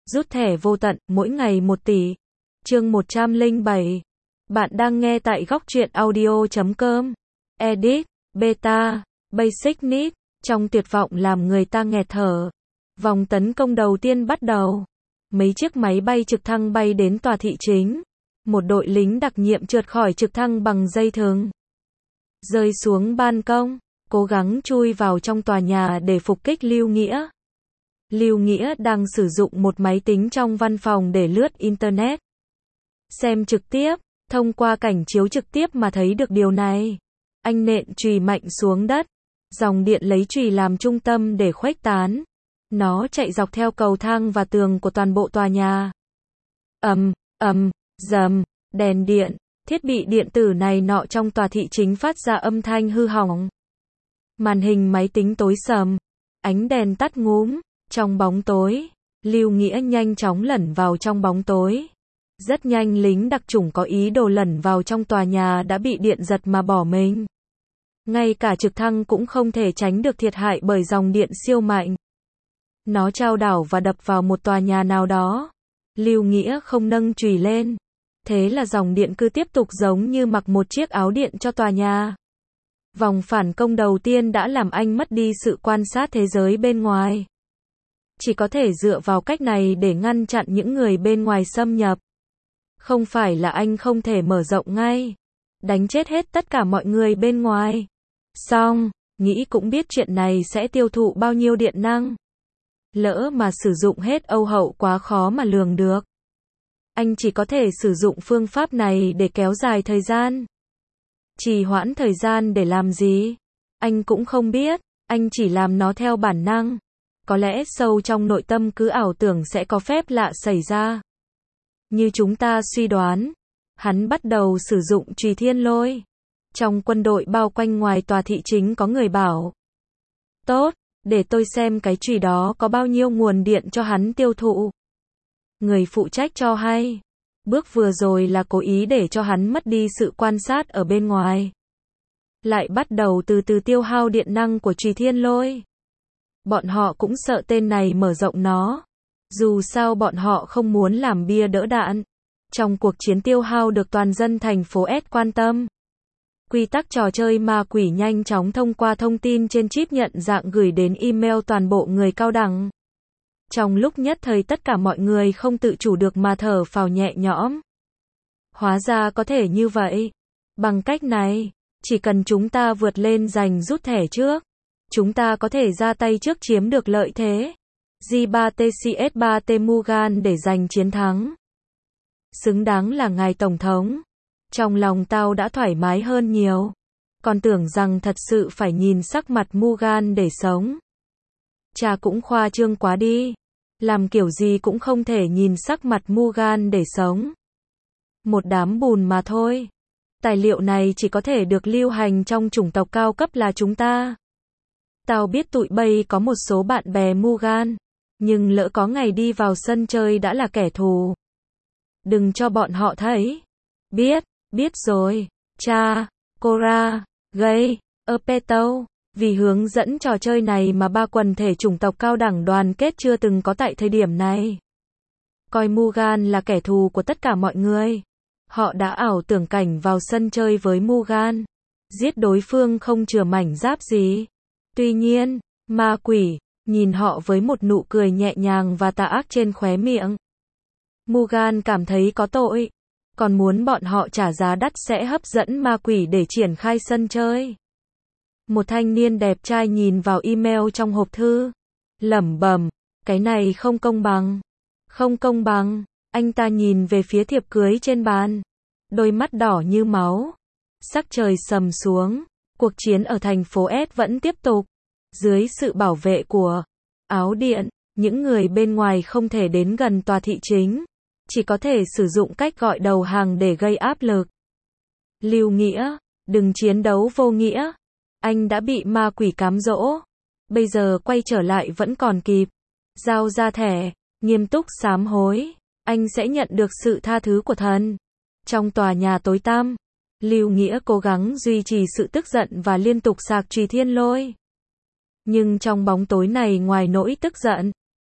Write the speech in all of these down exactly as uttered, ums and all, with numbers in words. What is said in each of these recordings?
Rút thẻ vô tận, mỗi ngày một tỷ. Chương một trăm lẻ bảy. Bạn đang nghe tại góc truyện audio chấm com. Edit, Beta, Basic Need. Trong tuyệt vọng làm người ta nghẹt thở. Vòng tấn công đầu tiên bắt đầu. Mấy chiếc máy bay trực thăng bay đến tòa thị chính. Một đội lính đặc nhiệm trượt khỏi trực thăng bằng dây thừng. Rơi xuống ban công, cố gắng chui vào trong tòa nhà để phục kích Lưu Nghĩa. Lưu Nghĩa đang sử dụng một máy tính trong văn phòng để lướt Internet. Xem trực tiếp, thông qua cảnh chiếu trực tiếp mà thấy được điều này. Anh nện chùy mạnh xuống đất. Dòng điện lấy chùy làm trung tâm để khuếch tán. Nó chạy dọc theo cầu thang và tường của toàn bộ tòa nhà. Ầm, ầm, rầm, đèn điện, thiết bị điện tử này nọ trong tòa thị chính phát ra âm thanh hư hỏng. Màn hình máy tính tối sầm, ánh đèn tắt ngúm, trong bóng tối, Lưu Nghĩa nhanh chóng lẩn vào trong bóng tối. Rất nhanh lính đặc chủng có ý đồ lẩn vào trong tòa nhà đã bị điện giật mà bỏ mình. Ngay cả trực thăng cũng không thể tránh được thiệt hại bởi dòng điện siêu mạnh. Nó chao đảo và đập vào một tòa nhà nào đó. Lưu Nghĩa không nâng chùy lên. Thế là dòng điện cứ tiếp tục giống như mặc một chiếc áo điện cho tòa nhà. Vòng phản công đầu tiên đã làm anh mất đi sự quan sát thế giới bên ngoài. Chỉ có thể dựa vào cách này để ngăn chặn những người bên ngoài xâm nhập. Không phải là anh không thể mở rộng ngay. Đánh chết hết tất cả mọi người bên ngoài. Xong, nghĩ cũng biết chuyện này sẽ tiêu thụ bao nhiêu điện năng. Lỡ mà sử dụng hết âu hậu quá khó mà lường được. Anh chỉ có thể sử dụng phương pháp này để kéo dài thời gian. Trì hoãn thời gian để làm gì? Anh cũng không biết, anh chỉ làm nó theo bản năng. Có lẽ sâu trong nội tâm cứ ảo tưởng sẽ có phép lạ xảy ra. Như chúng ta suy đoán, hắn bắt đầu sử dụng chùy thiên lôi. Trong quân đội bao quanh ngoài tòa thị chính có người bảo. Tốt, để tôi xem cái chùy đó có bao nhiêu nguồn điện cho hắn tiêu thụ. Người phụ trách cho hay. Bước vừa rồi là cố ý để cho hắn mất đi sự quan sát ở bên ngoài. Lại bắt đầu từ từ tiêu hao điện năng của chùy thiên lôi. Bọn họ cũng sợ tên này mở rộng nó. Dù sao bọn họ không muốn làm bia đỡ đạn. Trong cuộc chiến tiêu hao được toàn dân thành phố S quan tâm. Quy tắc trò chơi ma quỷ nhanh chóng thông qua thông tin trên chip nhận dạng gửi đến email toàn bộ người cao đẳng. Trong lúc nhất thời tất cả mọi người không tự chủ được mà thở phào nhẹ nhõm. Hóa ra có thể như vậy. Bằng cách này, chỉ cần chúng ta vượt lên giành rút thẻ trước, chúng ta có thể ra tay trước chiếm được lợi thế. G ba T C S ba T Mugan để giành chiến thắng. Xứng đáng là ngài tổng thống. Trong lòng tao đã thoải mái hơn nhiều. Còn tưởng rằng thật sự phải nhìn sắc mặt Mugan để sống. Cha cũng khoa trương quá đi. Làm kiểu gì cũng không thể nhìn sắc mặt Mugan để sống. Một đám bùn mà thôi. Tài liệu này chỉ có thể được lưu hành trong chủng tộc cao cấp là chúng ta. Tao biết tụi bay có một số bạn bè Mugan. Nhưng lỡ có ngày đi vào sân chơi đã là kẻ thù. Đừng cho bọn họ thấy. Biết, biết rồi. Cha, Cora, Gay, Apeto. Vì hướng dẫn trò chơi này mà ba quần thể chủng tộc cao đẳng đoàn kết chưa từng có tại thời điểm này. Coi Mugan là kẻ thù của tất cả mọi người. Họ đã ảo tưởng cảnh vào sân chơi với Mugan. Giết đối phương không chừa mảnh giáp gì. Tuy nhiên, ma quỷ, nhìn họ với một nụ cười nhẹ nhàng và tà ác trên khóe miệng. Mugan cảm thấy có tội. Còn muốn bọn họ trả giá đắt sẽ hấp dẫn ma quỷ để triển khai sân chơi. Một thanh niên đẹp trai nhìn vào email trong hộp thư. Lẩm bẩm, cái này không công bằng. Không công bằng. Anh ta nhìn về phía thiệp cưới trên bàn. Đôi mắt đỏ như máu. Sắc trời sầm xuống. Cuộc chiến ở thành phố S vẫn tiếp tục. Dưới sự bảo vệ của áo điện, những người bên ngoài không thể đến gần tòa thị chính. Chỉ có thể sử dụng cách gọi đầu hàng để gây áp lực. Lưu Nghĩa, đừng chiến đấu vô nghĩa. Anh đã bị ma quỷ cám dỗ. Bây giờ quay trở lại vẫn còn kịp. Giao ra thẻ, nghiêm túc sám hối. Anh sẽ nhận được sự tha thứ của thần. Trong tòa nhà tối tăm, Lưu Nghĩa cố gắng duy trì sự tức giận và liên tục sạc chùy thiên lôi. Nhưng trong bóng tối này ngoài nỗi tức giận,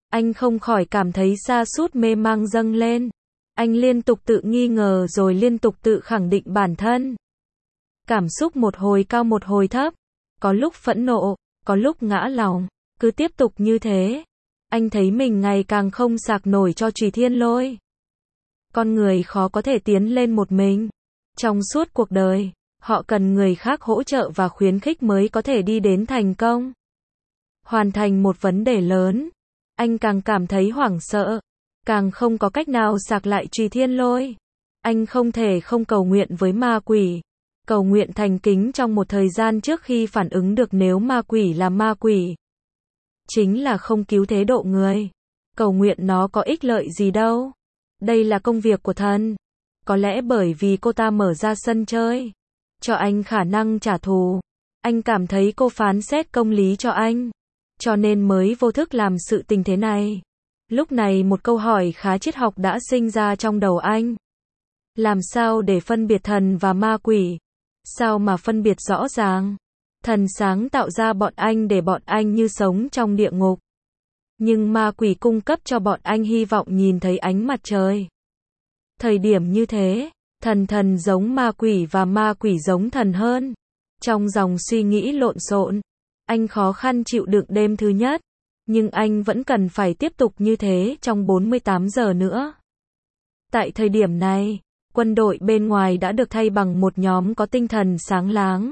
Anh không khỏi cảm thấy sa sút mê mang dâng lên. Anh liên tục tự nghi ngờ rồi liên tục tự khẳng định bản thân. Cảm xúc một hồi cao một hồi thấp. Có lúc phẫn nộ, có lúc ngã lòng. Cứ tiếp tục như thế. Anh thấy mình ngày càng không sạc nổi cho Chùy Thiên Lôi. Con người khó có thể tiến lên một mình. Trong suốt cuộc đời, họ cần người khác hỗ trợ và khuyến khích mới có thể đi đến thành công. Hoàn thành một vấn đề lớn. Anh càng cảm thấy hoảng sợ. Càng không có cách nào sạc lại Chùy Thiên Lôi. Anh không thể không cầu nguyện với ma quỷ. Cầu nguyện thành kính trong một thời gian trước khi phản ứng được nếu ma quỷ là ma quỷ. Chính là không cứu thế độ người. Cầu nguyện nó có ích lợi gì đâu. Đây là công việc của thần. Có lẽ bởi vì cô ta mở ra sân chơi. Cho anh khả năng trả thù. Anh cảm thấy cô phán xét công lý cho anh. Cho nên mới vô thức làm sự tình thế này. Lúc này một câu hỏi khá triết học đã sinh ra trong đầu anh. Làm sao để phân biệt thần và ma quỷ? Sao mà phân biệt rõ ràng? Thần sáng tạo ra bọn anh để bọn anh như sống trong địa ngục. Nhưng ma quỷ cung cấp cho bọn anh hy vọng nhìn thấy ánh mặt trời. Thời điểm như thế, thần thần giống ma quỷ và ma quỷ giống thần hơn. Trong dòng suy nghĩ lộn xộn, anh khó khăn chịu đựng đêm thứ nhất. Nhưng anh vẫn cần phải tiếp tục như thế trong bốn mươi tám giờ nữa. Tại thời điểm này, quân đội bên ngoài đã được thay bằng một nhóm có tinh thần sáng láng.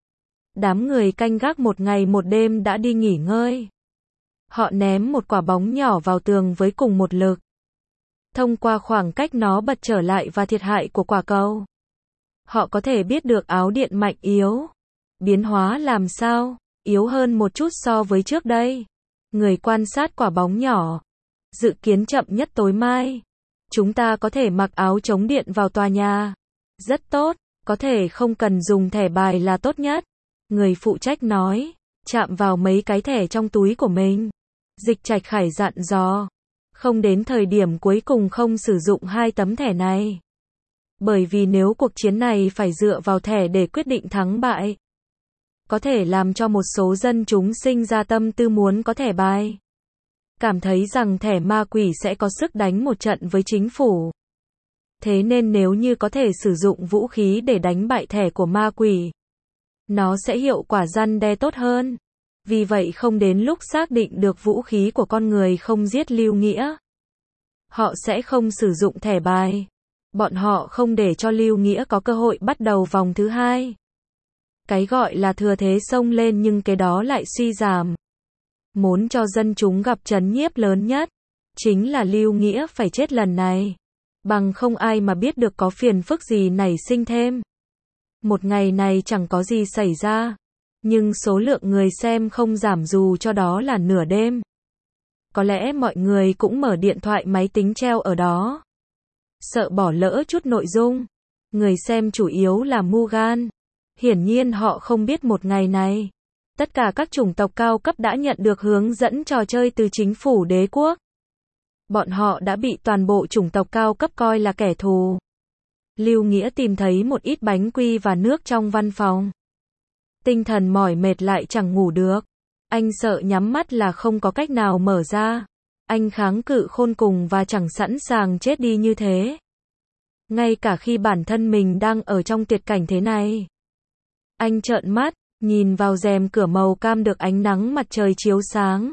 Đám người canh gác một ngày một đêm đã đi nghỉ ngơi. Họ ném một quả bóng nhỏ vào tường với cùng một lực. Thông qua khoảng cách nó bật trở lại và thiệt hại của quả cầu. Họ có thể biết được áo điện mạnh yếu. Biến hóa làm sao? Yếu hơn một chút so với trước đây. Người quan sát quả bóng nhỏ. Dự kiến chậm nhất tối mai. Chúng ta có thể mặc áo chống điện vào tòa nhà. Rất tốt, có thể không cần dùng thẻ bài là tốt nhất. Người phụ trách nói, chạm vào mấy cái thẻ trong túi của mình. Dịch Trạch Khải dặn dò, không đến thời điểm cuối cùng không sử dụng hai tấm thẻ này. Bởi vì nếu cuộc chiến này phải dựa vào thẻ để quyết định thắng bại, có thể làm cho một số dân chúng sinh ra tâm tư muốn có thẻ bài. Cảm thấy rằng thẻ ma quỷ sẽ có sức đánh một trận với chính phủ. Thế nên nếu như có thể sử dụng vũ khí để đánh bại thẻ của ma quỷ, nó sẽ hiệu quả răn đe tốt hơn. Vì vậy không đến lúc xác định được vũ khí của con người không giết Lưu Nghĩa, họ sẽ không sử dụng thẻ bài. Bọn họ không để cho Lưu Nghĩa có cơ hội bắt đầu vòng thứ hai. Cái gọi là thừa thế xông lên nhưng cái đó lại suy giảm. Muốn cho dân chúng gặp trấn nhiếp lớn nhất, chính là Lưu Nghĩa phải chết lần này. Bằng không ai mà biết được có phiền phức gì nảy sinh thêm. Một ngày này chẳng có gì xảy ra. Nhưng số lượng người xem không giảm dù cho đó là nửa đêm. Có lẽ mọi người cũng mở điện thoại máy tính treo ở đó. Sợ bỏ lỡ chút nội dung. Người xem chủ yếu là Mugan. Hiển nhiên họ không biết một ngày này. Tất cả các chủng tộc cao cấp đã nhận được hướng dẫn trò chơi từ chính phủ đế quốc. Bọn họ đã bị toàn bộ chủng tộc cao cấp coi là kẻ thù. Lưu Nghĩa tìm thấy một ít bánh quy và nước trong văn phòng. Tinh thần mỏi mệt lại chẳng ngủ được. Anh sợ nhắm mắt là không có cách nào mở ra. Anh kháng cự khôn cùng và chẳng sẵn sàng chết đi như thế. Ngay cả khi bản thân mình đang ở trong tuyệt cảnh thế này. Anh trợn mắt, nhìn vào rèm cửa màu cam được ánh nắng mặt trời chiếu sáng.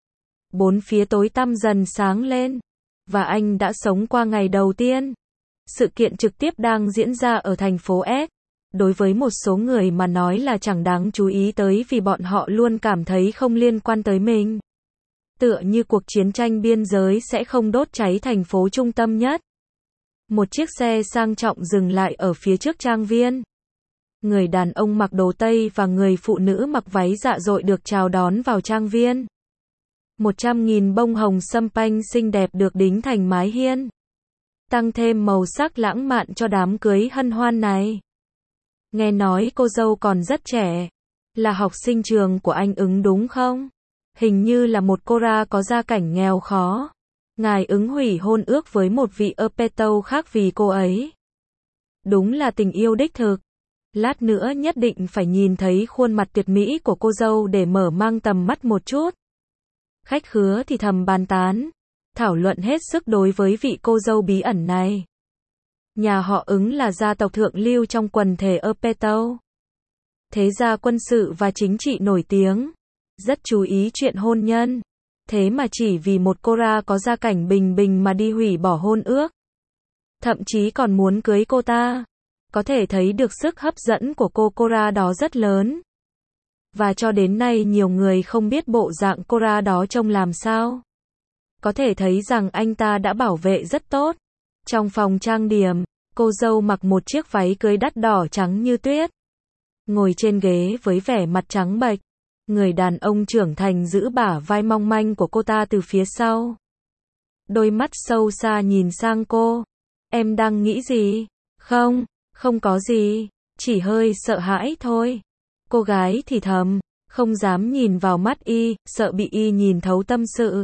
Bốn phía tối tăm dần sáng lên. Và anh đã sống qua ngày đầu tiên. Sự kiện trực tiếp đang diễn ra ở thành phố S. Đối với một số người mà nói là chẳng đáng chú ý tới vì bọn họ luôn cảm thấy không liên quan tới mình. Tựa như cuộc chiến tranh biên giới sẽ không đốt cháy thành phố trung tâm nhất. Một chiếc xe sang trọng dừng lại ở phía trước trang viên. Người đàn ông mặc đồ Tây và người phụ nữ mặc váy dạ dội được chào đón vào trang viên. Một trăm nghìn bông hồng sâm panh xinh đẹp được đính thành mái hiên. Tăng thêm màu sắc lãng mạn cho đám cưới hân hoan này. Nghe nói cô dâu còn rất trẻ. Là học sinh trường của anh Ứng đúng không? Hình như là một cô ra có gia cảnh nghèo khó. Ngài Ứng hủy hôn ước với một vị Epeto khác vì cô ấy. Đúng là tình yêu đích thực. Lát nữa nhất định phải nhìn thấy khuôn mặt tuyệt mỹ của cô dâu để mở mang tầm mắt một chút. Khách khứa thì thầm bàn tán, thảo luận hết sức đối với vị cô dâu bí ẩn này. Nhà họ Ứng là gia tộc thượng lưu trong quần thể Erpetto. Thế gia quân sự và chính trị nổi tiếng, rất chú ý chuyện hôn nhân. Thế mà chỉ vì một Cora có gia cảnh bình bình mà đi hủy bỏ hôn ước. Thậm chí còn muốn cưới cô ta. Có thể thấy được sức hấp dẫn của cô Cora đó rất lớn. Và cho đến nay nhiều người không biết bộ dạng Cora đó trông làm sao. Có thể thấy rằng anh ta đã bảo vệ rất tốt. Trong phòng trang điểm, cô dâu mặc một chiếc váy cưới đắt đỏ trắng như tuyết. Ngồi trên ghế với vẻ mặt trắng bệch. Người đàn ông trưởng thành giữ bả vai mong manh của cô ta từ phía sau. Đôi mắt sâu xa nhìn sang cô. Em đang nghĩ gì? Không, không có gì, chỉ hơi sợ hãi thôi. Cô gái thì thầm, không dám nhìn vào mắt y, sợ bị y nhìn thấu tâm sự.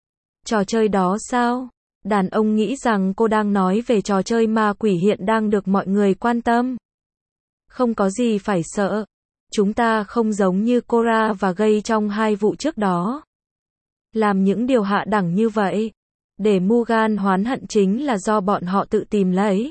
Trò chơi đó sao? Đàn ông nghĩ rằng cô đang nói về trò chơi ma quỷ hiện đang được mọi người quan tâm. Không có gì phải sợ. Chúng ta không giống như Cora và Gay trong hai vụ trước đó. Làm những điều hạ đẳng như vậy. Để Mugan oán hận chính là do bọn họ tự tìm lấy.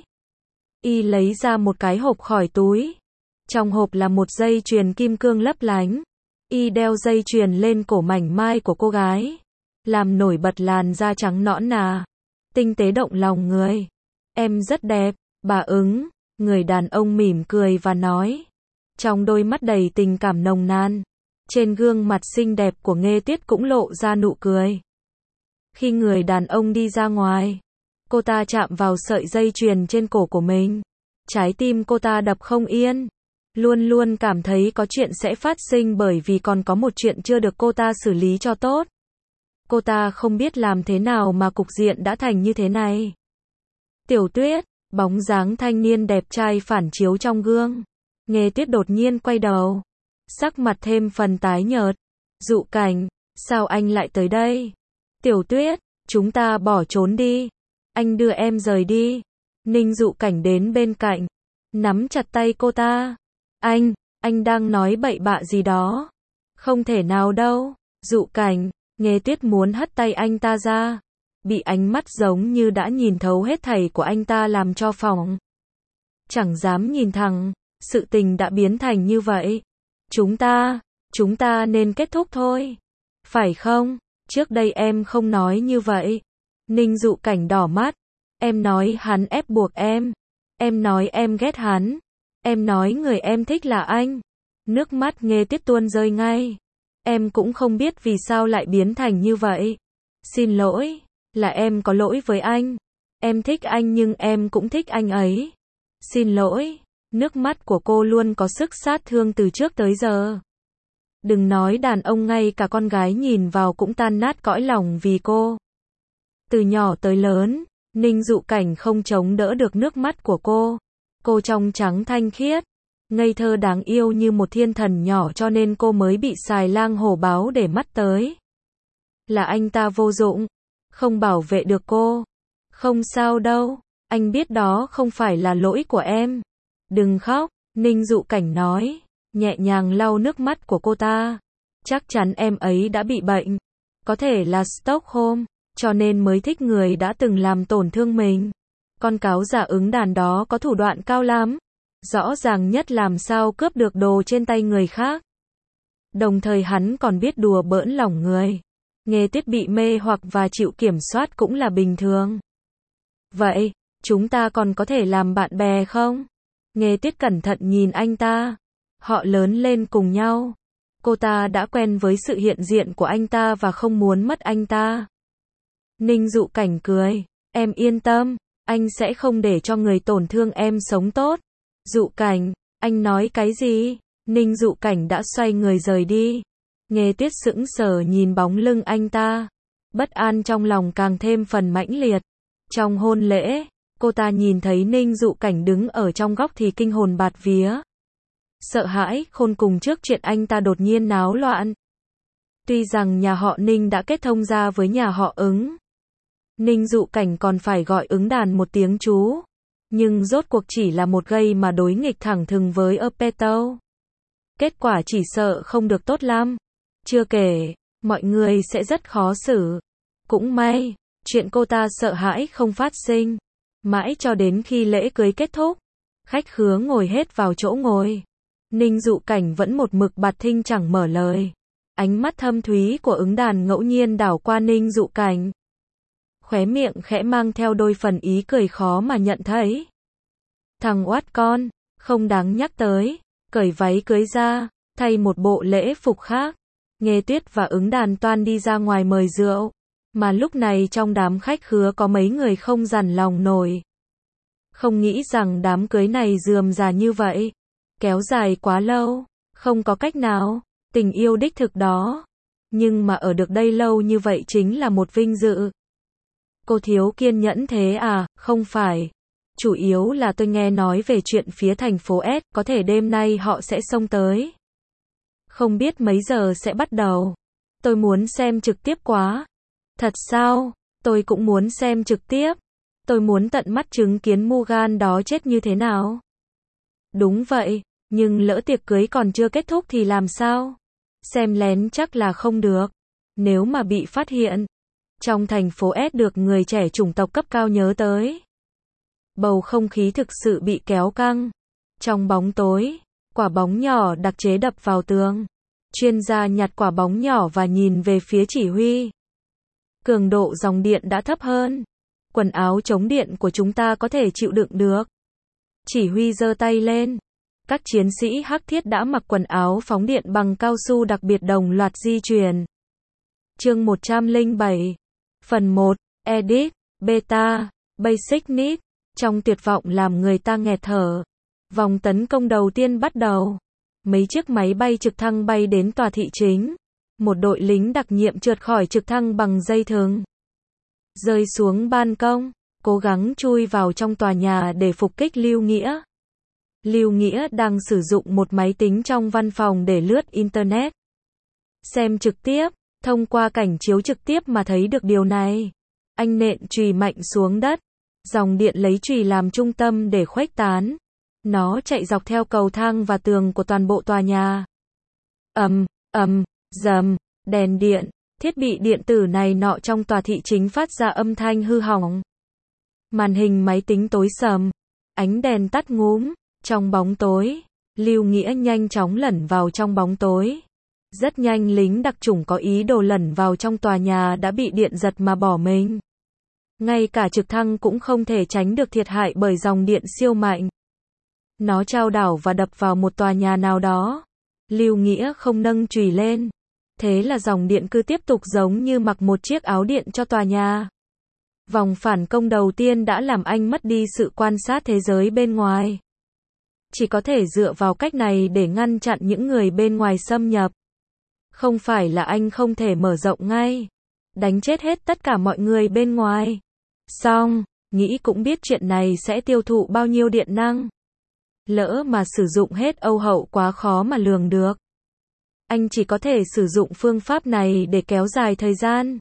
Y lấy ra một cái hộp khỏi túi. Trong hộp là một dây chuyền kim cương lấp lánh. Y đeo dây chuyền lên cổ mảnh mai của cô gái. Làm nổi bật làn da trắng nõn nà. Tinh tế động lòng người. Em rất đẹp, bà Ứng. Người đàn ông mỉm cười và nói. Trong đôi mắt đầy tình cảm nồng nàn. Trên gương mặt xinh đẹp của Nghê Tuyết cũng lộ ra nụ cười. Khi người đàn ông đi ra ngoài, cô ta chạm vào sợi dây chuyền trên cổ của mình. Trái tim cô ta đập không yên. Luôn luôn cảm thấy có chuyện sẽ phát sinh bởi vì còn có một chuyện chưa được cô ta xử lý cho tốt. Cô ta không biết làm thế nào mà cục diện đã thành như thế này. Tiểu Tuyết, bóng dáng thanh niên đẹp trai phản chiếu trong gương. Nghê Tuyết đột nhiên quay đầu. Sắc mặt thêm phần tái nhợt. Dụ Cảnh, sao anh lại tới đây? Tiểu Tuyết, chúng ta bỏ trốn đi. Anh đưa em rời đi. Ninh Dụ Cảnh đến bên cạnh. Nắm chặt tay cô ta. Anh, anh đang nói bậy bạ gì đó. Không thể nào đâu. Dụ Cảnh, Nghê Tuyết muốn hất tay anh ta ra. Bị ánh mắt giống như đã nhìn thấu hết thảy của anh ta làm cho phỏng. Chẳng dám nhìn thẳng. Sự tình đã biến thành như vậy. Chúng ta, chúng ta nên kết thúc thôi. Phải không? Trước đây em không nói như vậy. Ninh Dụ Cảnh đỏ mắt. Em nói hắn ép buộc em. Em nói em ghét hắn. Em nói người em thích là anh. Nước mắt Nghê Tuyết tuôn rơi ngay. Em cũng không biết vì sao lại biến thành như vậy. Xin lỗi, là em có lỗi với anh. Em thích anh nhưng em cũng thích anh ấy. Xin lỗi. Nước mắt của cô luôn có sức sát thương từ trước tới giờ. Đừng nói đàn ông, ngay cả con gái nhìn vào cũng tan nát cõi lòng vì cô. Từ nhỏ tới lớn, Ninh Dụ Cảnh không chống đỡ được nước mắt của cô. Cô trong trắng thanh khiết, ngây thơ đáng yêu như một thiên thần nhỏ, cho nên cô mới bị xài lang hổ báo để mắt tới. Là anh ta vô dụng, không bảo vệ được cô. Không sao đâu, anh biết đó không phải là lỗi của em. Đừng khóc, Ninh Dụ Cảnh nói, nhẹ nhàng lau nước mắt của cô ta. Chắc chắn em ấy đã bị bệnh. Có thể là Stockholm, cho nên mới thích người đã từng làm tổn thương mình. Con cáo giả Ứng đàn đó có thủ đoạn cao lắm. Rõ ràng nhất làm sao cướp được đồ trên tay người khác. Đồng thời hắn còn biết đùa bỡn lòng người. Nghê Tuyết bị mê hoặc và chịu kiểm soát cũng là bình thường. Vậy, chúng ta còn có thể làm bạn bè không? Nghê Tuyết cẩn thận nhìn anh ta. Họ lớn lên cùng nhau. Cô ta đã quen với sự hiện diện của anh ta và không muốn mất anh ta. Ninh Dụ Cảnh cười. Em yên tâm, anh sẽ không để cho người tổn thương em sống tốt. Dụ Cảnh, anh nói cái gì? Ninh Dụ Cảnh đã xoay người rời đi. Nghê Tuyết sững sờ nhìn bóng lưng anh ta. Bất an trong lòng càng thêm phần mãnh liệt. Trong hôn lễ, cô ta nhìn thấy Ninh Dụ Cảnh đứng ở trong góc thì kinh hồn bạt vía. Sợ hãi khôn cùng trước chuyện anh ta đột nhiên náo loạn. Tuy rằng nhà họ Ninh đã kết thông gia với nhà họ Ứng. Ninh Dụ Cảnh còn phải gọi Ứng đàn một tiếng chú. Nhưng rốt cuộc chỉ là một gay mà đối nghịch thẳng thừng với Erpetto. Kết quả chỉ sợ không được tốt lắm. Chưa kể, mọi người sẽ rất khó xử. Cũng may, chuyện cô ta sợ hãi không phát sinh. Mãi cho đến khi lễ cưới kết thúc, khách khứa ngồi hết vào chỗ ngồi. Ninh Dụ Cảnh vẫn một mực bạt thinh chẳng mở lời. Ánh mắt thâm thúy của ứng đàn ngẫu nhiên đảo qua Ninh Dụ Cảnh. Khóe miệng khẽ mang theo đôi phần ý cười khó mà nhận thấy. Thằng oát con, không đáng nhắc tới. Cởi váy cưới ra, thay một bộ lễ phục khác. Nghê Tuyết và ứng đàn toan đi ra ngoài mời rượu. Mà lúc này trong đám khách khứa có mấy người không dằn lòng nổi. Không nghĩ rằng đám cưới này rườm rà như vậy. Kéo dài quá lâu, không có cách nào, tình yêu đích thực đó. Nhưng mà ở được đây lâu như vậy chính là một vinh dự. Cô thiếu kiên nhẫn thế à? Không phải. Chủ yếu là tôi nghe nói về chuyện phía thành phố S, có thể đêm nay họ sẽ xông tới. Không biết mấy giờ sẽ bắt đầu. Tôi muốn xem trực tiếp quá. Thật sao? Tôi cũng muốn xem trực tiếp. Tôi muốn tận mắt chứng kiến Mugan đó chết như thế nào. Đúng vậy, nhưng lỡ tiệc cưới còn chưa kết thúc thì làm sao? Xem lén chắc là không được. Nếu mà bị phát hiện, trong thành phố S được người trẻ chủng tộc cấp cao nhớ tới. Bầu không khí thực sự bị kéo căng. Trong bóng tối, quả bóng nhỏ đặc chế đập vào tường. Chuyên gia nhặt quả bóng nhỏ và nhìn về phía chỉ huy. Cường độ dòng điện đã thấp hơn. Quần áo chống điện của chúng ta có thể chịu đựng được. Chỉ huy giơ tay lên. Các chiến sĩ hắc thiết đã mặc quần áo phóng điện bằng cao su đặc biệt đồng loạt di chuyển. Chương một trăm lẻ bảy. Phần một. Edit. Beta. Basic Need. Trong tuyệt vọng làm người ta nghẹt thở. Vòng tấn công đầu tiên bắt đầu. Mấy chiếc máy bay trực thăng bay đến tòa thị chính. Một đội lính đặc nhiệm trượt khỏi trực thăng bằng dây thừng. Rơi xuống ban công, cố gắng chui vào trong tòa nhà để phục kích Lưu Nghĩa. Lưu Nghĩa đang sử dụng một máy tính trong văn phòng để lướt Internet. Xem trực tiếp, thông qua cảnh chiếu trực tiếp mà thấy được điều này. Anh nện chùy mạnh xuống đất. Dòng điện lấy chùy làm trung tâm để khuếch tán. Nó chạy dọc theo cầu thang và tường của toàn bộ tòa nhà. Ầm, ầm, rầm, đèn điện, thiết bị điện tử này nọ trong tòa thị chính phát ra âm thanh hư hỏng. Màn hình máy tính tối sầm, ánh đèn tắt ngúm, trong bóng tối, Lưu Nghĩa nhanh chóng lẩn vào trong bóng tối. Rất nhanh lính đặc chủng có ý đồ lẩn vào trong tòa nhà đã bị điện giật mà bỏ mình. Ngay cả trực thăng cũng không thể tránh được thiệt hại bởi dòng điện siêu mạnh. Nó chao đảo và đập vào một tòa nhà nào đó. Lưu Nghĩa không nâng chùy lên. Thế là dòng điện cứ tiếp tục giống như mặc một chiếc áo điện cho tòa nhà. Vòng phản công đầu tiên đã làm anh mất đi sự quan sát thế giới bên ngoài. Chỉ có thể dựa vào cách này để ngăn chặn những người bên ngoài xâm nhập. Không phải là anh không thể mở rộng ngay. Đánh chết hết tất cả mọi người bên ngoài. Xong, nghĩ cũng biết chuyện này sẽ tiêu thụ bao nhiêu điện năng. Lỡ mà sử dụng hết Âu hậu quá khó mà lường được. Anh chỉ có thể sử dụng phương pháp này để kéo dài thời gian.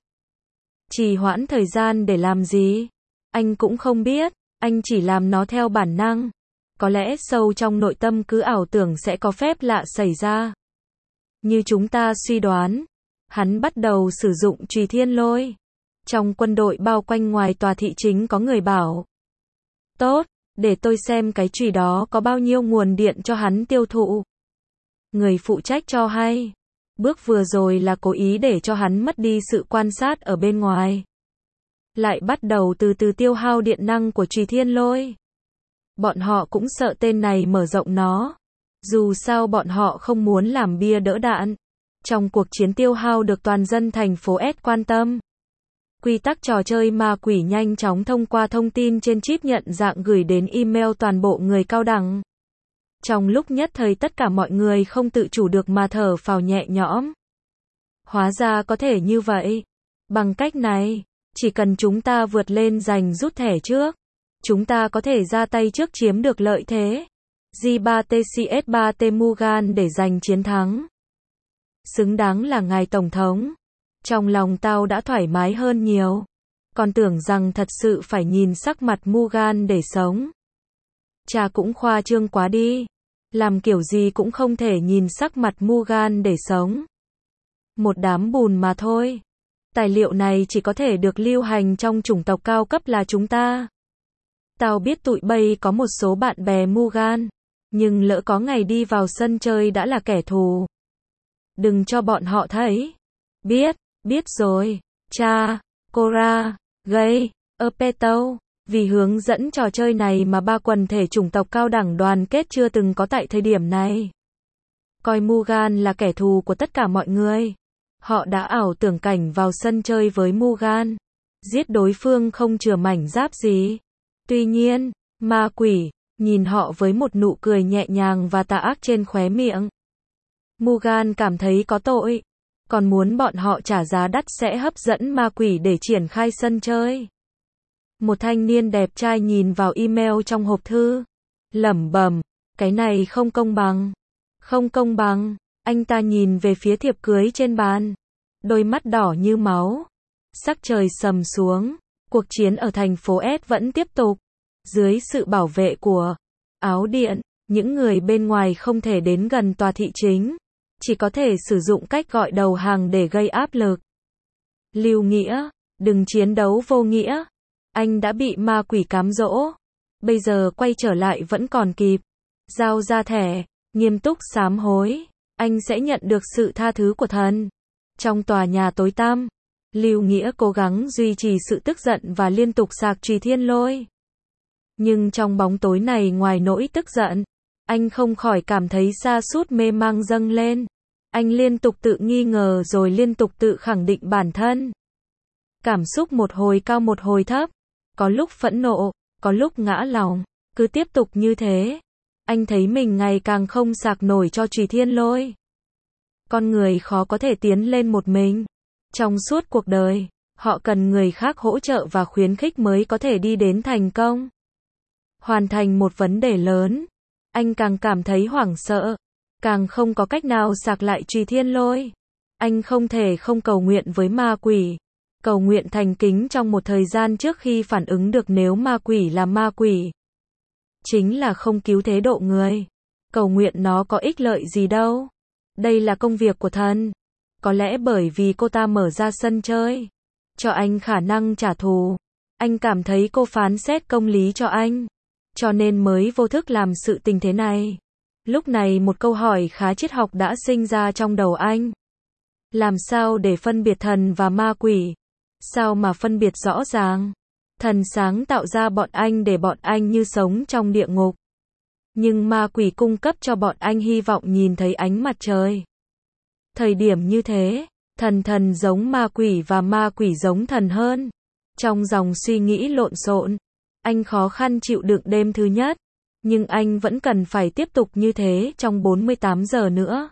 Trì hoãn thời gian để làm gì? Anh cũng không biết, anh chỉ làm nó theo bản năng. Có lẽ sâu trong nội tâm cứ ảo tưởng sẽ có phép lạ xảy ra. Như chúng ta suy đoán, hắn bắt đầu sử dụng chùy thiên lôi. Trong quân đội bao quanh ngoài tòa thị chính có người bảo. Tốt, để tôi xem cái chùy đó có bao nhiêu nguồn điện cho hắn tiêu thụ. Người phụ trách cho hay. Bước vừa rồi là cố ý để cho hắn mất đi sự quan sát ở bên ngoài. Lại bắt đầu từ từ tiêu hao điện năng của chùy thiên lôi. Bọn họ cũng sợ tên này mở rộng nó. Dù sao bọn họ không muốn làm bia đỡ đạn. Trong cuộc chiến tiêu hao được toàn dân thành phố S quan tâm. Quy tắc trò chơi ma quỷ nhanh chóng thông qua thông tin trên chip nhận dạng gửi đến email toàn bộ người cao đẳng. Trong lúc nhất thời tất cả mọi người không tự chủ được mà thở phào nhẹ nhõm. Hóa ra có thể như vậy. Bằng cách này, chỉ cần chúng ta vượt lên giành rút thẻ trước, chúng ta có thể ra tay trước chiếm được lợi thế. G ba T C S ba T Mugan để giành chiến thắng. Xứng đáng là ngài Tổng thống. Trong lòng tao đã thoải mái hơn nhiều. Còn tưởng rằng thật sự phải nhìn sắc mặt Mugan để sống. Chà cũng khoa trương quá đi. Làm kiểu gì cũng không thể nhìn sắc mặt Mugan để sống. Một đám bùn mà thôi. Tài liệu này chỉ có thể được lưu hành trong chủng tộc cao cấp là chúng ta. Tao biết tụi bay có một số bạn bè Mugan, nhưng lỡ có ngày đi vào sân chơi đã là kẻ thù. Đừng cho bọn họ thấy. Biết, biết rồi. Cha, Cora, Gay, Erpeto. Vì hướng dẫn trò chơi này mà ba quần thể chủng tộc cao đẳng đoàn kết chưa từng có tại thời điểm này. Coi Mugan là kẻ thù của tất cả mọi người. Họ đã ảo tưởng cảnh vào sân chơi với Mugan, giết đối phương không chừa mảnh giáp gì. Tuy nhiên, ma quỷ nhìn họ với một nụ cười nhẹ nhàng và tà ác trên khóe miệng. Mugan cảm thấy có tội, còn muốn bọn họ trả giá đắt sẽ hấp dẫn ma quỷ để triển khai sân chơi. Một thanh niên đẹp trai nhìn vào email trong hộp thư, lẩm bẩm, cái này không công bằng. Không công bằng. Anh ta nhìn về phía thiệp cưới trên bàn, đôi mắt đỏ như máu. Sắc trời sầm xuống, cuộc chiến ở thành phố S vẫn tiếp tục. Dưới sự bảo vệ của áo điện, những người bên ngoài không thể đến gần tòa thị chính, chỉ có thể sử dụng cách gọi đầu hàng để gây áp lực. Lưu Nghĩa, đừng chiến đấu vô nghĩa. Anh đã bị ma quỷ cám dỗ. Bây giờ quay trở lại vẫn còn kịp. Giao ra thẻ, nghiêm túc sám hối. Anh sẽ nhận được sự tha thứ của thần. Trong tòa nhà tối tăm, Lưu Nghĩa cố gắng duy trì sự tức giận và liên tục sạc Trùy Thiên Lôi. Nhưng trong bóng tối này, ngoài nỗi tức giận, anh không khỏi cảm thấy sa sút mê mang dâng lên. Anh liên tục tự nghi ngờ rồi liên tục tự khẳng định bản thân. Cảm xúc một hồi cao một hồi thấp, có lúc phẫn nộ, có lúc ngã lòng, cứ tiếp tục như thế. Anh thấy mình ngày càng không sạc nổi cho Trùy Thiên Lôi. Con người khó có thể tiến lên một mình. Trong suốt cuộc đời, họ cần người khác hỗ trợ và khuyến khích mới có thể đi đến thành công. Hoàn thành một vấn đề lớn, anh càng cảm thấy hoảng sợ, càng không có cách nào sạc lại Trùy Thiên Lôi. Anh không thể không cầu nguyện với ma quỷ, cầu nguyện thành kính trong một thời gian trước khi phản ứng được nếu ma quỷ là ma quỷ. Chính là không cứu thế độ người. Cầu nguyện nó có ích lợi gì đâu. Đây là công việc của thần. Có lẽ bởi vì cô ta mở ra sân chơi, cho anh khả năng trả thù. Anh cảm thấy cô phán xét công lý cho anh, cho nên mới vô thức làm sự tình thế này. Lúc này một câu hỏi khá triết học đã sinh ra trong đầu anh. Làm sao để phân biệt thần và ma quỷ? Sao mà phân biệt rõ ràng? Thần sáng tạo ra bọn anh để bọn anh như sống trong địa ngục. Nhưng ma quỷ cung cấp cho bọn anh hy vọng nhìn thấy ánh mặt trời. Thời điểm như thế, thần thần giống ma quỷ và ma quỷ giống thần hơn. Trong dòng suy nghĩ lộn xộn, anh khó khăn chịu đựng đêm thứ nhất. Nhưng anh vẫn cần phải tiếp tục như thế trong bốn mươi tám giờ nữa.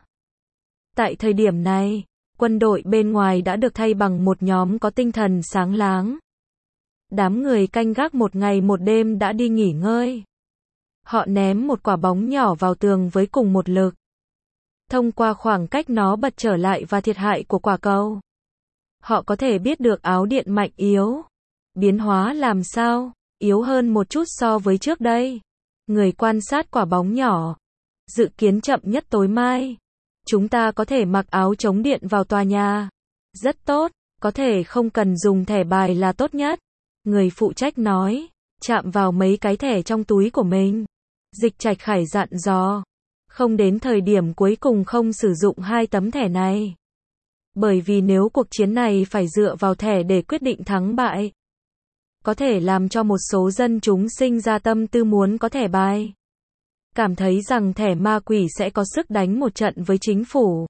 Tại thời điểm này, quân đội bên ngoài đã được thay bằng một nhóm có tinh thần sáng láng. Đám người canh gác một ngày một đêm đã đi nghỉ ngơi. Họ ném một quả bóng nhỏ vào tường với cùng một lực. Thông qua khoảng cách nó bật trở lại và thiệt hại của quả cầu, họ có thể biết được áo điện mạnh yếu. Biến hóa làm sao? Yếu hơn một chút so với trước đây. Người quan sát quả bóng nhỏ. Dự kiến chậm nhất tối mai, chúng ta có thể mặc áo chống điện vào tòa nhà. Rất tốt, có thể không cần dùng thẻ bài là tốt nhất. Người phụ trách nói, chạm vào mấy cái thẻ trong túi của mình. Dịch Trạch Khải dặn dò, không đến thời điểm cuối cùng không sử dụng hai tấm thẻ này. Bởi vì nếu cuộc chiến này phải dựa vào thẻ để quyết định thắng bại, có thể làm cho một số dân chúng sinh ra tâm tư muốn có thẻ bài. Cảm thấy rằng thẻ ma quỷ sẽ có sức đánh một trận với chính phủ.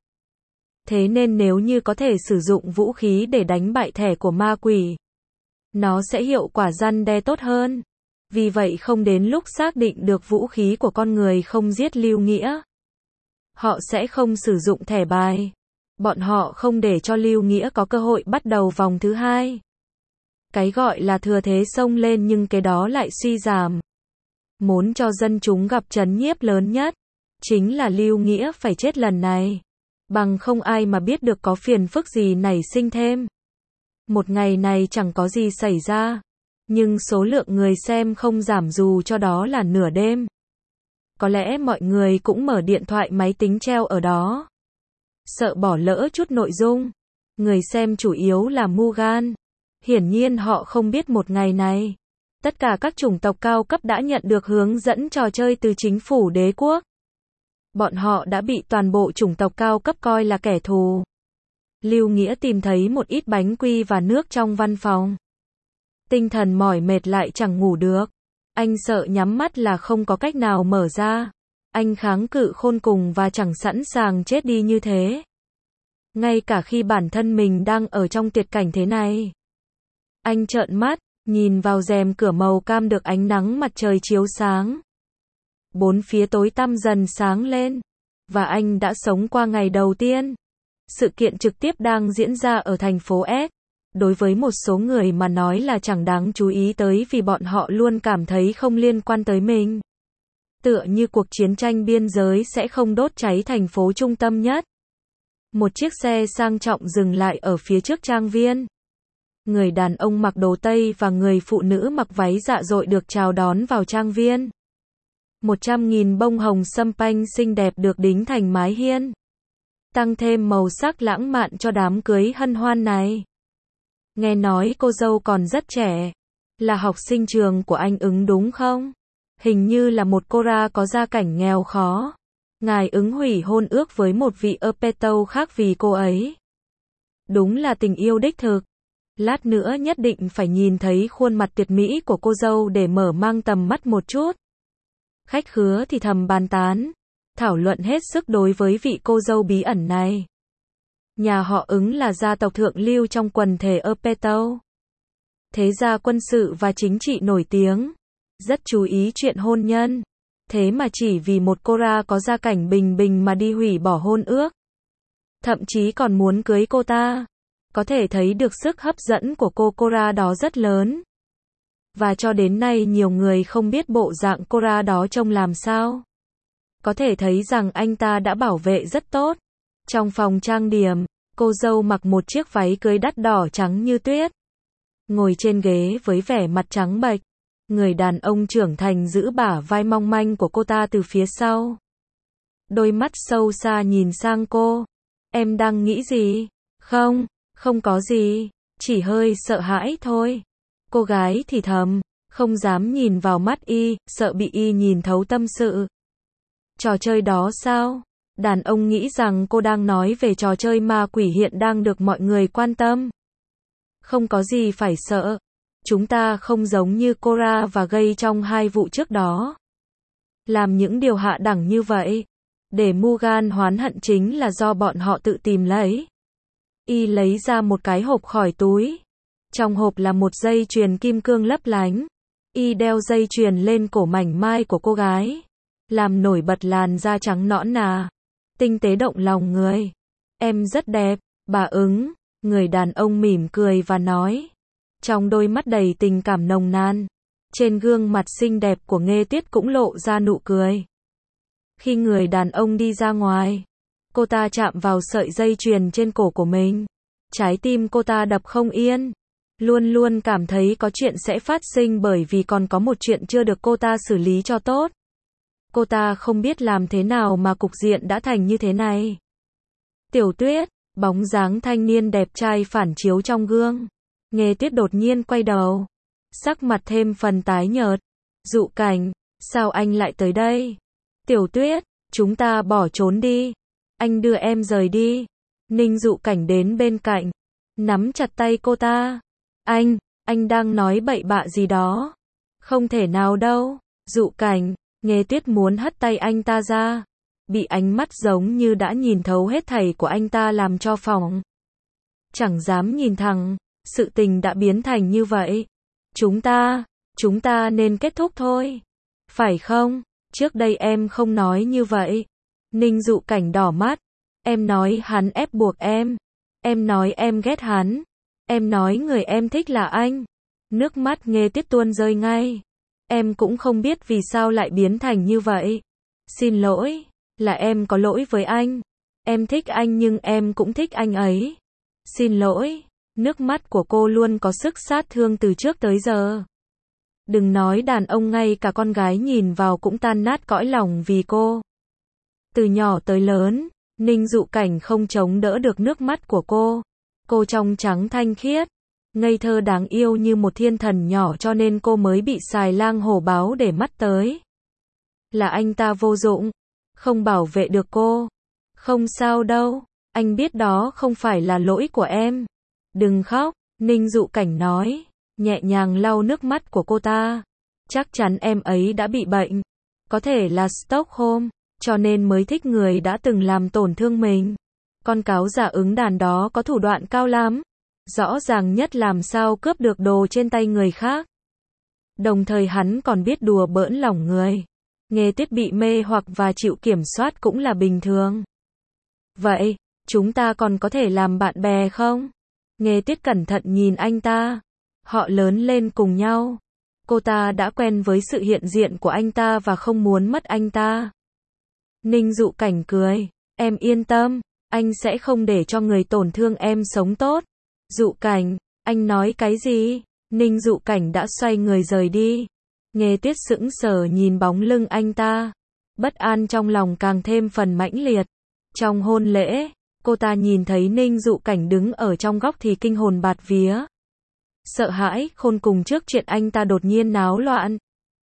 Thế nên nếu như có thể sử dụng vũ khí để đánh bại thẻ của ma quỷ, nó sẽ hiệu quả răn đe tốt hơn. Vì vậy không đến lúc xác định được vũ khí của con người không giết Lưu Nghĩa, họ sẽ không sử dụng thẻ bài. Bọn họ không để cho Lưu Nghĩa có cơ hội bắt đầu vòng thứ hai. Cái gọi là thừa thế xông lên nhưng cái đó lại suy giảm. Muốn cho dân chúng gặp trấn nhiếp lớn nhất, chính là Lưu Nghĩa phải chết lần này. Bằng không ai mà biết được có phiền phức gì nảy sinh thêm. Một ngày này chẳng có gì xảy ra, nhưng số lượng người xem không giảm dù cho đó là nửa đêm. Có lẽ mọi người cũng mở điện thoại máy tính treo ở đó. sợ bỏ lỡ chút nội dung. Người xem chủ yếu là Mugan. Hiển nhiên họ không biết một ngày này, tất cả các chủng tộc cao cấp đã nhận được hướng dẫn trò chơi từ chính phủ đế quốc. Bọn họ đã bị toàn bộ chủng tộc cao cấp coi là kẻ thù. Lưu Nghĩa tìm thấy một ít bánh quy và nước trong văn phòng. Tinh thần mỏi mệt lại chẳng ngủ được. Anh sợ nhắm mắt là không có cách nào mở ra. Anh kháng cự khôn cùng và chẳng sẵn sàng chết đi như thế. Ngay cả khi bản thân mình đang ở trong tuyệt cảnh thế này. Anh trợn mắt, nhìn vào rèm cửa màu cam được ánh nắng mặt trời chiếu sáng. Bốn phía tối tăm dần sáng lên. Và anh đã sống qua ngày đầu tiên. Sự kiện trực tiếp đang diễn ra ở thành phố S. Đối với một số người mà nói là chẳng đáng chú ý tới vì bọn họ luôn cảm thấy không liên quan tới mình. Tựa như cuộc chiến tranh biên giới sẽ không đốt cháy thành phố trung tâm nhất. Một chiếc xe sang trọng dừng lại ở phía trước trang viên. Người đàn ông mặc đồ Tây và người phụ nữ mặc váy dạ dội được chào đón vào trang viên. Một trăm nghìn bông hồng sâm panh xinh đẹp được đính thành mái hiên. Tăng thêm màu sắc lãng mạn cho đám cưới hân hoan này. Nghe nói cô dâu còn rất trẻ. Là học sinh trường của anh ứng đúng không? Hình như là một cô ra có gia cảnh nghèo khó. Ngài ứng hủy hôn ước với một vị Erpeto khác vì cô ấy. Đúng là tình yêu đích thực. Lát nữa nhất định phải nhìn thấy khuôn mặt tuyệt mỹ của cô dâu để mở mang tầm mắt một chút. Khách khứa thì thầm bàn tán, thảo luận hết sức đối với vị cô dâu bí ẩn này. Nhà họ ứng là gia tộc thượng lưu trong quần thể Erpeto. Thế gia quân sự và chính trị nổi tiếng. Rất chú ý chuyện hôn nhân. Thế mà chỉ vì một cô ra có gia cảnh bình bình mà đi hủy bỏ hôn ước. Thậm chí còn muốn cưới cô ta. Có thể thấy được sức hấp dẫn của cô Cora đó rất lớn. Và cho đến nay nhiều người không biết bộ dạng Cora đó trông làm sao. Có thể thấy rằng anh ta đã bảo vệ rất tốt. Trong phòng trang điểm, cô dâu mặc một chiếc váy cưới đắt đỏ trắng như tuyết. Ngồi trên ghế với vẻ mặt trắng bệch. Người đàn ông trưởng thành giữ bả vai mong manh của cô ta từ phía sau. Đôi mắt sâu xa nhìn sang cô. Em đang nghĩ gì? Không, không có gì. Chỉ hơi sợ hãi thôi. Cô gái thì thầm, không dám nhìn vào mắt y, sợ bị y nhìn thấu tâm sự. Trò chơi đó sao? Đàn ông nghĩ rằng cô đang nói về trò chơi ma quỷ hiện đang được mọi người quan tâm. Không có gì phải sợ. Chúng ta không giống như Cora và Gay trong hai vụ trước đó. Làm những điều hạ đẳng như vậy. Để Mugan hoán hận chính là do bọn họ tự tìm lấy. Y lấy ra một cái hộp khỏi túi. Trong hộp là một dây chuyền kim cương lấp lánh. Y đeo dây chuyền lên cổ mảnh mai của cô gái. Làm nổi bật làn da trắng nõn nà. Tinh tế động lòng người. Em rất đẹp, bà ứng. Người đàn ông mỉm cười và nói. Trong đôi mắt đầy tình cảm nồng nàn. Trên gương mặt xinh đẹp của Nghê Tuyết cũng lộ ra nụ cười. Khi người đàn ông đi ra ngoài, cô ta chạm vào sợi dây chuyền trên cổ của mình. Trái tim cô ta đập không yên. Luôn luôn cảm thấy có chuyện sẽ phát sinh bởi vì còn có một chuyện chưa được cô ta xử lý cho tốt. Cô ta không biết làm thế nào mà cục diện đã thành như thế này. Tiểu Tuyết, bóng dáng thanh niên đẹp trai phản chiếu trong gương. Nghê Tuyết đột nhiên quay đầu. Sắc mặt thêm phần tái nhợt. Dụ Cảnh, sao anh lại tới đây? Tiểu Tuyết, chúng ta bỏ trốn đi. Anh đưa em rời đi. Ninh Dụ Cảnh đến bên cạnh. Nắm chặt tay cô ta. Anh, anh đang nói bậy bạ gì đó. Không thể nào đâu. Dụ Cảnh, Nghê Tuyết muốn hất tay anh ta ra. Bị ánh mắt giống như đã nhìn thấu hết thảy của anh ta làm cho phỏng. Chẳng dám nhìn thẳng. Sự tình đã biến thành như vậy. Chúng ta, chúng ta nên kết thúc thôi. Phải không? Trước đây em không nói như vậy. Ninh Dụ Cảnh đỏ mắt. Em nói hắn ép buộc em. Em nói em ghét hắn. Em nói người em thích là anh. Nước mắt Nghê Tuyết tuôn rơi ngay. Em cũng không biết vì sao lại biến thành như vậy. Xin lỗi, là em có lỗi với anh. Em thích anh nhưng em cũng thích anh ấy. Xin lỗi. Nước mắt của cô luôn có sức sát thương từ trước tới giờ. Đừng nói đàn ông, ngay cả con gái nhìn vào cũng tan nát cõi lòng vì cô. Từ nhỏ tới lớn, Ninh Dụ Cảnh không chống đỡ được nước mắt của cô. Cô trong trắng thanh khiết, ngây thơ đáng yêu như một thiên thần nhỏ cho nên cô mới bị xài lang hổ báo để mắt tới. Là anh ta vô dụng, không bảo vệ được cô. Không sao đâu, anh biết đó không phải là lỗi của em. Đừng khóc, Ninh Dụ Cảnh nói, nhẹ nhàng lau nước mắt của cô ta. Chắc chắn em ấy đã bị bệnh, có thể là Stockholm, cho nên mới thích người đã từng làm tổn thương mình. Con cáo già ứng đàn đó có thủ đoạn cao lắm. Rõ ràng nhất làm sao cướp được đồ trên tay người khác. Đồng thời hắn còn biết đùa bỡn lòng người. Nghe Tuyết bị mê hoặc và chịu kiểm soát cũng là bình thường. Vậy, chúng ta còn có thể làm bạn bè không? Nghe Tuyết cẩn thận nhìn anh ta. Họ lớn lên cùng nhau. Cô ta đã quen với sự hiện diện của anh ta và không muốn mất anh ta. Ninh Dụ Cảnh cười. Em yên tâm, anh sẽ không để cho người tổn thương em sống tốt. Dụ Cảnh, anh nói cái gì? Ninh Dụ Cảnh đã xoay người rời đi. Nghe Tuyết sững sờ nhìn bóng lưng anh ta. Bất an trong lòng càng thêm phần mãnh liệt. Trong hôn lễ, cô ta nhìn thấy Ninh Dụ Cảnh đứng ở trong góc thì kinh hồn bạt vía. Sợ hãi khôn cùng trước chuyện anh ta đột nhiên náo loạn.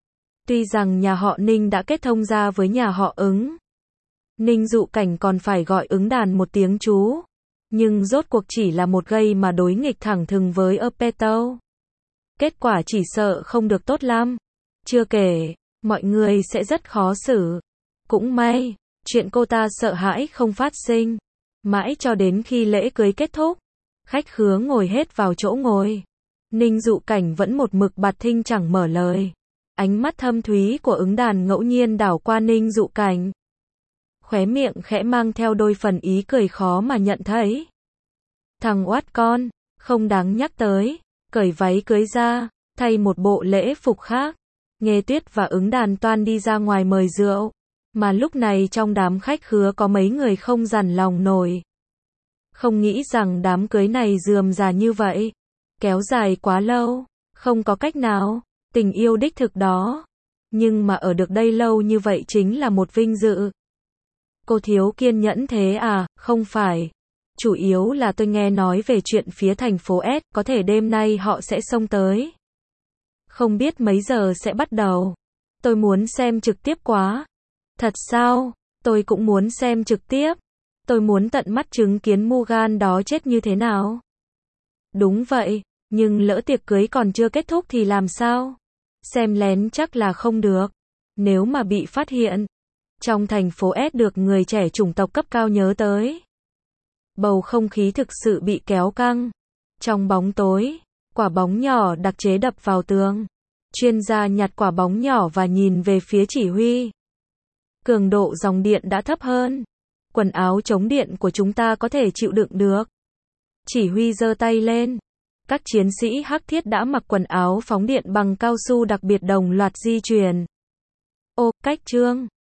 Tuy rằng nhà họ Ninh đã kết thông ra với nhà họ Ứng. Ninh Dụ Cảnh còn phải gọi Ứng đàn một tiếng chú. Nhưng rốt cuộc chỉ là một gây mà đối nghịch thẳng thừng với Apeto. Kết quả chỉ sợ không được tốt lắm. Chưa kể, mọi người sẽ rất khó xử. Cũng may, chuyện cô ta sợ hãi không phát sinh. Mãi cho đến khi lễ cưới kết thúc, khách khứa ngồi hết vào chỗ ngồi. Ninh Dụ Cảnh vẫn một mực bạt thinh chẳng mở lời. Ánh mắt thâm thúy của Ứng đàn ngẫu nhiên đảo qua Ninh Dụ Cảnh. Khóe miệng khẽ mang theo đôi phần ý cười khó mà nhận thấy. Thằng oát con, không đáng nhắc tới. Cởi váy cưới ra, thay một bộ lễ phục khác. Nghe Tuyết và Ứng đàn toan đi ra ngoài mời rượu. Mà lúc này trong đám khách khứa có mấy người không dằn lòng nổi. Không nghĩ rằng đám cưới này rườm rà như vậy. Kéo dài quá lâu. Không có cách nào. Tình yêu đích thực đó. Nhưng mà ở được đây lâu như vậy chính là một vinh dự. Cô thiếu kiên nhẫn thế à? Không phải. Chủ yếu là tôi nghe nói về chuyện phía thành phố S, có thể đêm nay họ sẽ xông tới. Không biết mấy giờ sẽ bắt đầu. Tôi muốn xem trực tiếp quá. Thật sao? Tôi cũng muốn xem trực tiếp. Tôi muốn tận mắt chứng kiến Mugan đó chết như thế nào. Đúng vậy, nhưng lỡ tiệc cưới còn chưa kết thúc thì làm sao? Xem lén chắc là không được. Nếu mà bị phát hiện, trong thành phố S được người trẻ chủng tộc cấp cao nhớ tới. Bầu không khí thực sự bị kéo căng. Trong bóng tối, quả bóng nhỏ đặc chế đập vào tường. Chuyên gia nhặt quả bóng nhỏ và nhìn về phía chỉ huy. Cường độ dòng điện đã thấp hơn. Quần áo chống điện của chúng ta có thể chịu đựng được. Chỉ huy giơ tay lên. Các chiến sĩ hắc thiết đã mặc quần áo phóng điện bằng cao su đặc biệt đồng loạt di chuyển. Ô, cách trương.